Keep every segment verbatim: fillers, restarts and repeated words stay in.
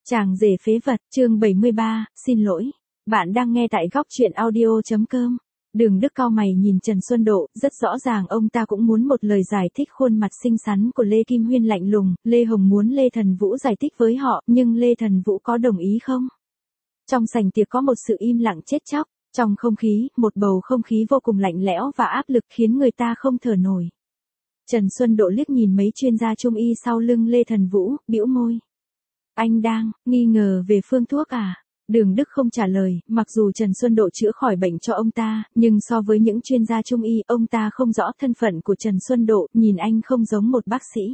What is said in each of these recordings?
Chàng rể phế vật, chương bảy mươi ba, xin lỗi. Bạn đang nghe tại góc truyện audio.com. Đường Đức cau mày nhìn Trần Xuân Độ, rất rõ ràng ông ta cũng muốn một lời giải thích khuôn mặt xinh xắn của Lê Kim Huyên lạnh lùng. Lê Hồng muốn Lê Thần Vũ giải thích với họ, nhưng Lê Thần Vũ có đồng ý không? Trong sảnh tiệc có một sự im lặng chết chóc, trong không khí, một bầu không khí vô cùng lạnh lẽo và áp lực khiến người ta không thở nổi. Trần Xuân Độ liếc nhìn mấy chuyên gia trung y sau lưng Lê Thần Vũ, bĩu môi. Anh đang nghi ngờ về phương thuốc à? Đường Đức không trả lời, mặc dù Trần Xuân Độ chữa khỏi bệnh cho ông ta, nhưng so với những chuyên gia trung y, ông ta không rõ thân phận của Trần Xuân Độ, nhìn anh không giống một bác sĩ.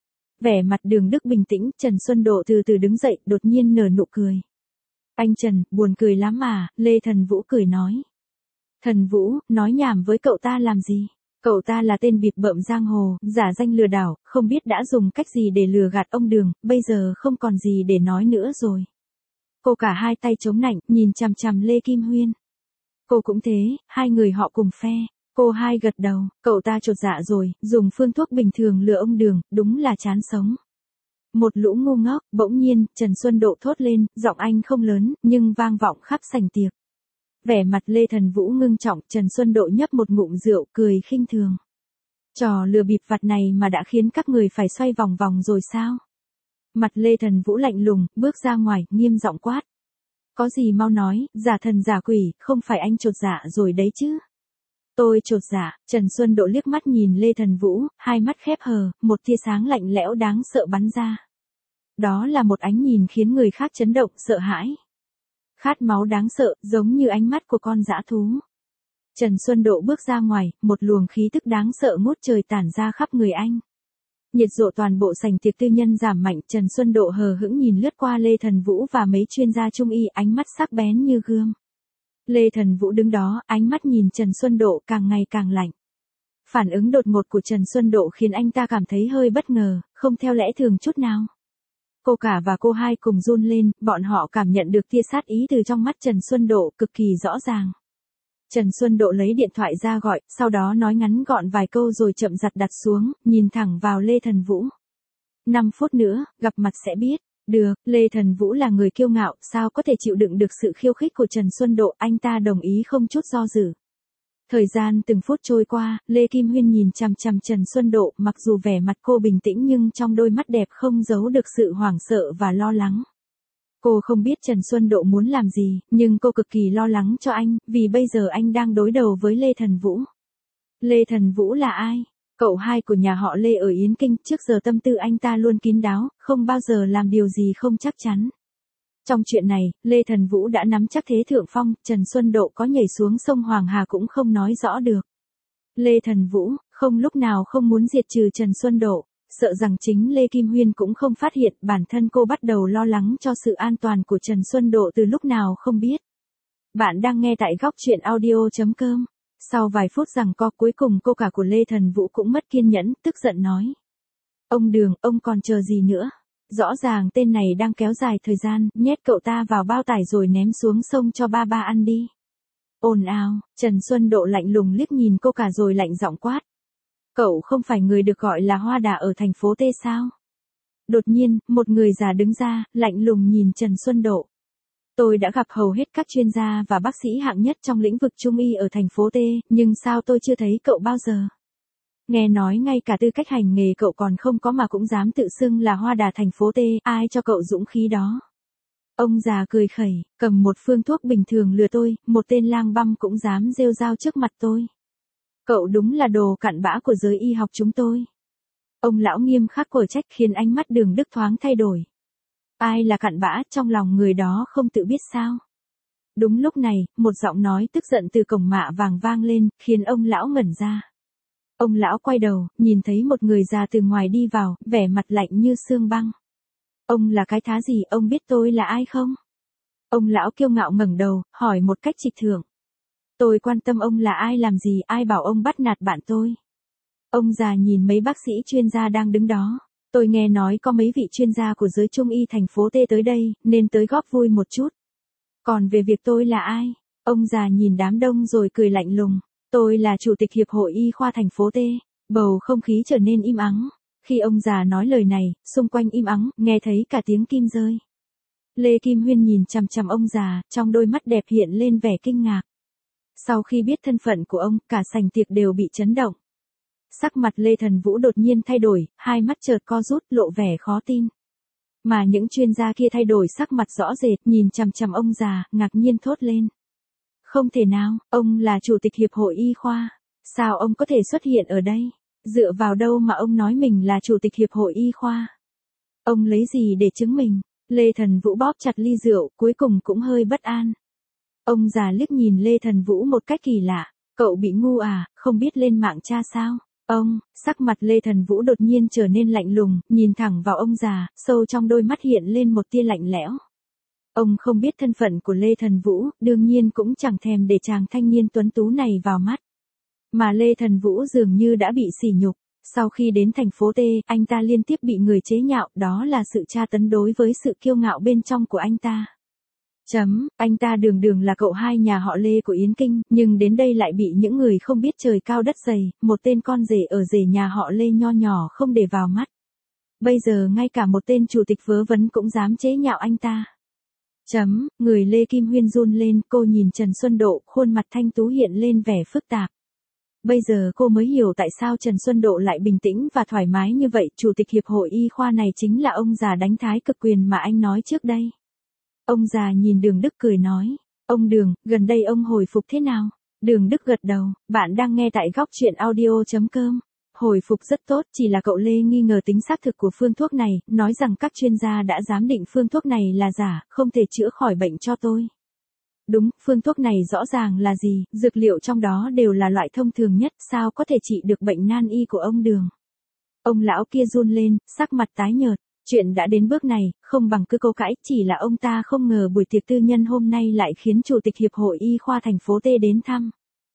Vẻ mặt Đường Đức bình tĩnh, Trần Xuân Độ từ từ đứng dậy, đột nhiên nở nụ cười. Anh Trần, buồn cười lắm à? Lê Thần Vũ cười nói. Thần Vũ, nói nhảm với cậu ta làm gì? Cậu ta là tên bịp bợm giang hồ, giả danh lừa đảo, không biết đã dùng cách gì để lừa gạt ông Đường, bây giờ không còn gì để nói nữa rồi. Cô cả hai tay chống nạnh, nhìn chằm chằm Lê Kim Huyên. Cô cũng thế, hai người họ cùng phe. Cô hai gật đầu, cậu ta chột dạ rồi, dùng phương thuốc bình thường lừa ông Đường, đúng là chán sống. Một lũ ngu ngốc, bỗng nhiên, Trần Xuân Độ thốt lên, giọng anh không lớn, nhưng vang vọng khắp sảnh tiệc. Vẻ mặt Lê Thần Vũ ngưng trọng, Trần Xuân Độ nhấp một ngụm rượu, cười khinh thường. Trò lừa bịp vặt này mà đã khiến các người phải xoay vòng vòng rồi sao? Mặt Lê Thần Vũ lạnh lùng, bước ra ngoài, nghiêm giọng quát. Có gì mau nói, giả thần giả quỷ, không phải anh chột dạ rồi đấy chứ? Tôi chột dạ. Trần Xuân Độ liếc mắt nhìn Lê Thần Vũ, hai mắt khép hờ, một tia sáng lạnh lẽo đáng sợ bắn ra. Đó là một ánh nhìn khiến người khác chấn động, sợ hãi. Khát máu đáng sợ, giống như ánh mắt của con dã thú. Trần Xuân Độ bước ra ngoài, một luồng khí tức đáng sợ ngút trời tản ra khắp người anh. Nhiệt độ toàn bộ sảnh tiệc tư nhân giảm mạnh, Trần Xuân Độ hờ hững nhìn lướt qua Lê Thần Vũ và mấy chuyên gia trung y, ánh mắt sắc bén như gươm. Lê Thần Vũ đứng đó, ánh mắt nhìn Trần Xuân Độ càng ngày càng lạnh. Phản ứng đột ngột của Trần Xuân Độ khiến anh ta cảm thấy hơi bất ngờ, không theo lẽ thường chút nào. Cô cả và cô hai cùng run lên, bọn họ cảm nhận được tia sát ý từ trong mắt Trần Xuân Độ, cực kỳ rõ ràng. Trần Xuân Độ lấy điện thoại ra gọi, sau đó nói ngắn gọn vài câu rồi chậm rặt đặt xuống, nhìn thẳng vào Lê Thần Vũ. năm phút nữa, gặp mặt sẽ biết. Được, Lê Thần Vũ là người kiêu ngạo, sao có thể chịu đựng được sự khiêu khích của Trần Xuân Độ, anh ta đồng ý không chút do dự. Thời gian từng phút trôi qua, Lê Kim Huyên nhìn chằm chằm Trần Xuân Độ, mặc dù vẻ mặt cô bình tĩnh nhưng trong đôi mắt đẹp không giấu được sự hoảng sợ và lo lắng. Cô không biết Trần Xuân Độ muốn làm gì, nhưng cô cực kỳ lo lắng cho anh, vì bây giờ anh đang đối đầu với Lê Thần Vũ. Lê Thần Vũ là ai? Cậu hai của nhà họ Lê ở Yến Kinh, trước giờ tâm tư anh ta luôn kín đáo, không bao giờ làm điều gì không chắc chắn. Trong chuyện này, Lê Thần Vũ đã nắm chắc thế thượng phong, Trần Xuân Độ có nhảy xuống sông Hoàng Hà cũng không nói rõ được. Lê Thần Vũ, không lúc nào không muốn diệt trừ Trần Xuân Độ, sợ rằng chính Lê Kim Huyên cũng không phát hiện, bản thân cô bắt đầu lo lắng cho sự an toàn của Trần Xuân Độ từ lúc nào không biết. Bạn đang nghe tại góc truyện audio.com. Sau vài phút giằng co cuối cùng cô cả của Lê Thần Vũ cũng mất kiên nhẫn, tức giận nói. Ông Đường, ông còn chờ gì nữa? Rõ ràng tên này đang kéo dài thời gian, nhét cậu ta vào bao tải rồi ném xuống sông cho ba ba ăn đi. Ồn ào, Trần Xuân Độ lạnh lùng liếc nhìn cô cả rồi lạnh giọng quát. Cậu không phải người được gọi là Hoa Đà ở thành phố T sao? Đột nhiên, một người già đứng ra, lạnh lùng nhìn Trần Xuân Độ. Tôi đã gặp hầu hết các chuyên gia và bác sĩ hạng nhất trong lĩnh vực trung y ở thành phố T, nhưng sao tôi chưa thấy cậu bao giờ? Nghe nói ngay cả tư cách hành nghề cậu còn không có mà cũng dám tự xưng là Hoa Đà thành phố T, ai cho cậu dũng khí đó? Ông già cười khẩy, cầm một phương thuốc bình thường lừa tôi, một tên lang băm cũng dám rêu rao trước mặt tôi. Cậu đúng là đồ cặn bã của giới y học chúng tôi. Ông lão nghiêm khắc cở trách khiến ánh mắt Đường Đức thoáng thay đổi. Ai là cặn bã, trong lòng người đó không tự biết sao? Đúng lúc này, một giọng nói tức giận từ cổng mạ vàng vang lên, khiến ông lão ngẩn ra. Ông lão quay đầu, nhìn thấy một người già từ ngoài đi vào, vẻ mặt lạnh như xương băng. Ông là cái thá gì, ông biết tôi là ai không? Ông lão kiêu ngạo ngẩng đầu, hỏi một cách trịch thượng. Tôi quan tâm ông là ai làm gì, ai bảo ông bắt nạt bạn tôi? Ông già nhìn mấy bác sĩ chuyên gia đang đứng đó. Tôi nghe nói có mấy vị chuyên gia của giới trung y thành phố T tới đây, nên tới góp vui một chút. Còn về việc tôi là ai? Ông già nhìn đám đông rồi cười lạnh lùng. Tôi là chủ tịch hiệp hội y khoa thành phố T. Bầu không khí trở nên im ắng. Khi ông già nói lời này, xung quanh im ắng, nghe thấy cả tiếng kim rơi. Lê Kim Huyên nhìn chằm chằm ông già, trong đôi mắt đẹp hiện lên vẻ kinh ngạc. Sau khi biết thân phận của ông, cả sảnh tiệc đều bị chấn động. Sắc mặt Lê Thần Vũ đột nhiên thay đổi, hai mắt chợt co rút, lộ vẻ khó tin. Mà những chuyên gia kia thay đổi sắc mặt rõ rệt, nhìn chằm chằm ông già, ngạc nhiên thốt lên. Không thể nào, ông là chủ tịch hiệp hội y khoa. Sao ông có thể xuất hiện ở đây? Dựa vào đâu mà ông nói mình là chủ tịch hiệp hội y khoa? Ông lấy gì để chứng minh? Lê Thần Vũ bóp chặt ly rượu, cuối cùng cũng hơi bất an. Ông già liếc nhìn Lê Thần Vũ một cách kỳ lạ. Cậu bị ngu à, không biết lên mạng tra sao? Ông, sắc mặt Lê Thần Vũ đột nhiên trở nên lạnh lùng, nhìn thẳng vào ông già, sâu trong đôi mắt hiện lên một tia lạnh lẽo. Ông không biết thân phận của Lê Thần Vũ, đương nhiên cũng chẳng thèm để chàng thanh niên tuấn tú này vào mắt. Mà Lê Thần Vũ dường như đã bị sỉ nhục. Sau khi đến thành phố T, anh ta liên tiếp bị người chế nhạo, đó là sự tra tấn đối với sự kiêu ngạo bên trong của anh ta. Chấm, anh ta đường đường là cậu hai nhà họ Lê của Yến Kinh, nhưng đến đây lại bị những người không biết trời cao đất dày, một tên con rể ở rể nhà họ Lê nho nhỏ không để vào mắt. Bây giờ ngay cả một tên chủ tịch vớ vẩn cũng dám chế nhạo anh ta. Chấm, người Lê Kim Huyên run lên, cô nhìn Trần Xuân Độ, khuôn mặt thanh tú hiện lên vẻ phức tạp. Bây giờ cô mới hiểu tại sao Trần Xuân Độ lại bình tĩnh và thoải mái như vậy, chủ tịch hiệp hội y khoa này chính là ông già đánh thái cực quyền mà anh nói trước đây. Ông già nhìn Đường Đức cười nói, ông Đường, gần đây ông hồi phục thế nào? Đường Đức gật đầu, bạn đang nghe tại góc truyện audio chấm com. Hồi phục rất tốt, chỉ là cậu Lê nghi ngờ tính xác thực của phương thuốc này, nói rằng các chuyên gia đã giám định phương thuốc này là giả, không thể chữa khỏi bệnh cho tôi. Đúng, phương thuốc này rõ ràng là gì, dược liệu trong đó đều là loại thông thường nhất, sao có thể trị được bệnh nan y của ông Đường. Ông lão kia run lên, sắc mặt tái nhợt, chuyện đã đến bước này, không bằng cứ câu cãi, chỉ là ông ta không ngờ buổi tiệc tư nhân hôm nay lại khiến chủ tịch hiệp hội y khoa thành phố T đến thăm.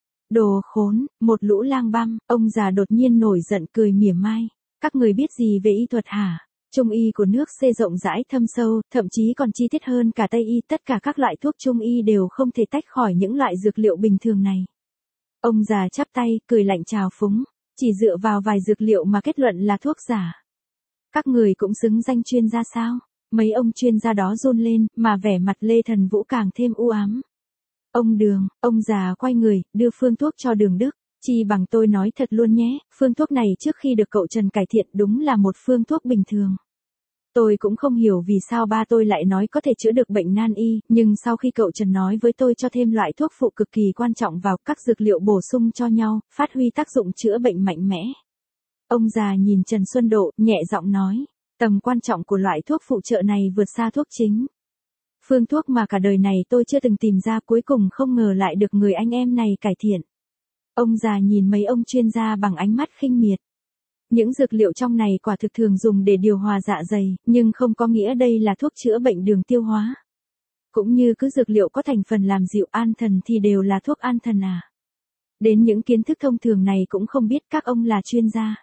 Đồ khốn, một lũ lang băm, ông già đột nhiên nổi giận cười mỉa mai. Các người biết gì về y thuật hả? Trung y của nước C rộng rãi thâm sâu, thậm chí còn chi tiết hơn cả Tây y, tất cả các loại thuốc Trung y đều không thể tách khỏi những loại dược liệu bình thường này. Ông già chắp tay, cười lạnh trào phúng, chỉ dựa vào vài dược liệu mà kết luận là thuốc giả. Các người cũng xứng danh chuyên gia sao? Mấy ông chuyên gia đó run lên, mà vẻ mặt Lê Thần Vũ càng thêm u ám. Ông Đường, ông già quay người, đưa phương thuốc cho Đường Đức. Chi bằng tôi nói thật luôn nhé, phương thuốc này trước khi được cậu Trần cải thiện đúng là một phương thuốc bình thường. Tôi cũng không hiểu vì sao ba tôi lại nói có thể chữa được bệnh nan y, nhưng sau khi cậu Trần nói với tôi cho thêm loại thuốc phụ cực kỳ quan trọng vào các dược liệu bổ sung cho nhau, phát huy tác dụng chữa bệnh mạnh mẽ. Ông già nhìn Trần Xuân Độ, nhẹ giọng nói, tầm quan trọng của loại thuốc phụ trợ này vượt xa thuốc chính. Phương thuốc mà cả đời này tôi chưa từng tìm ra, cuối cùng không ngờ lại được người anh em này cải thiện. Ông già nhìn mấy ông chuyên gia bằng ánh mắt khinh miệt. Những dược liệu trong này quả thực thường dùng để điều hòa dạ dày, nhưng không có nghĩa đây là thuốc chữa bệnh đường tiêu hóa. Cũng như cứ dược liệu có thành phần làm dịu an thần thì đều là thuốc an thần à. Đến những kiến thức thông thường này cũng không biết các ông là chuyên gia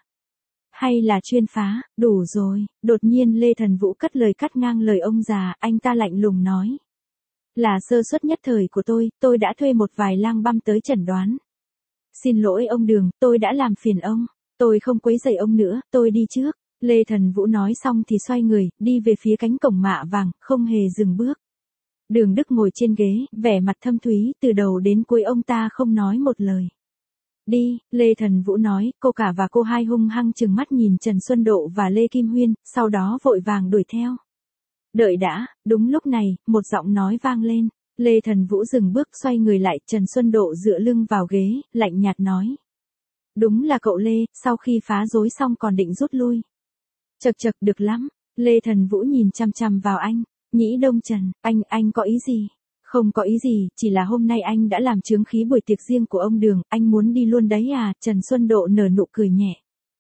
hay là chuyên phá, đủ rồi. Đột nhiên Lê Thần Vũ cất lời cắt ngang lời ông già, anh ta lạnh lùng nói. Là sơ suất nhất thời của tôi, tôi đã thuê một vài lang băm tới chẩn đoán. Xin lỗi ông Đường, tôi đã làm phiền ông, tôi không quấy rầy ông nữa, tôi đi trước. Lê Thần Vũ nói xong thì xoay người, đi về phía cánh cổng mạ vàng, không hề dừng bước. Đường Đức ngồi trên ghế, vẻ mặt thâm thúy, từ đầu đến cuối ông ta không nói một lời. Đi, Lê Thần Vũ nói, cô cả và cô hai hung hăng trừng mắt nhìn Trần Xuân Độ và Lê Kim Huyên, sau đó vội vàng đuổi theo. Đợi đã, đúng lúc này, một giọng nói vang lên. Lê Thần Vũ dừng bước xoay người lại, Trần Xuân Độ dựa lưng vào ghế, lạnh nhạt nói. Đúng là cậu Lê, sau khi phá rối xong còn định rút lui. Chật chật được lắm, Lê Thần Vũ nhìn chăm chăm vào anh, Nhĩ Đông Trần, anh, anh có ý gì? Không có ý gì, chỉ là hôm nay anh đã làm chướng khí buổi tiệc riêng của ông Đường, anh muốn đi luôn đấy à, Trần Xuân Độ nở nụ cười nhẹ.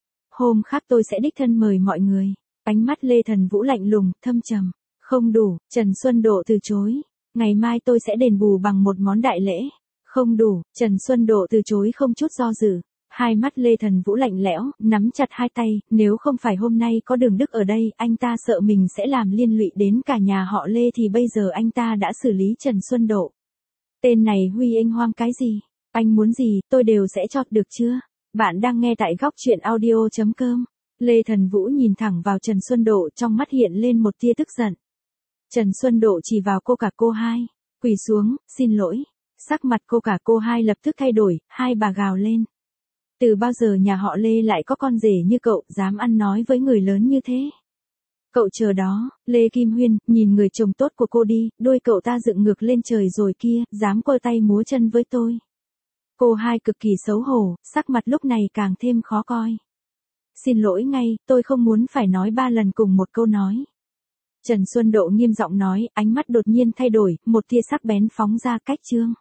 Hôm khác tôi sẽ đích thân mời mọi người. Ánh mắt Lê Thần Vũ lạnh lùng, thâm trầm. Không đủ, Trần Xuân Độ từ chối. Ngày mai tôi sẽ đền bù bằng một món đại lễ. Không đủ, Trần Xuân Độ từ chối không chút do dự. Hai mắt Lê Thần Vũ lạnh lẽo, nắm chặt hai tay, nếu không phải hôm nay có Đường Đức ở đây, anh ta sợ mình sẽ làm liên lụy đến cả nhà họ Lê thì bây giờ anh ta đã xử lý Trần Xuân Độ. Tên này huy anh hoang cái gì? Anh muốn gì, tôi đều sẽ cho, được chưa? Bạn đang nghe tại góc truyện audio chấm com. Lê Thần Vũ nhìn thẳng vào Trần Xuân Độ, trong mắt hiện lên một tia tức giận. Trần Xuân Độ chỉ vào cô cả cô hai. Quỳ xuống, xin lỗi. Sắc mặt cô cả cô hai lập tức thay đổi, hai bà gào lên. Từ bao giờ nhà họ Lê lại có con rể như cậu, dám ăn nói với người lớn như thế? Cậu chờ đó, Lê Kim Huyên, nhìn người chồng tốt của cô đi, đôi cậu ta dựng ngược lên trời rồi kia, dám quơ tay múa chân với tôi. Cô hai cực kỳ xấu hổ, sắc mặt lúc này càng thêm khó coi. Xin lỗi ngay, tôi không muốn phải nói ba lần cùng một câu nói. Trần Xuân Độ nghiêm giọng nói, ánh mắt đột nhiên thay đổi, một tia sắc bén phóng ra cách Trương.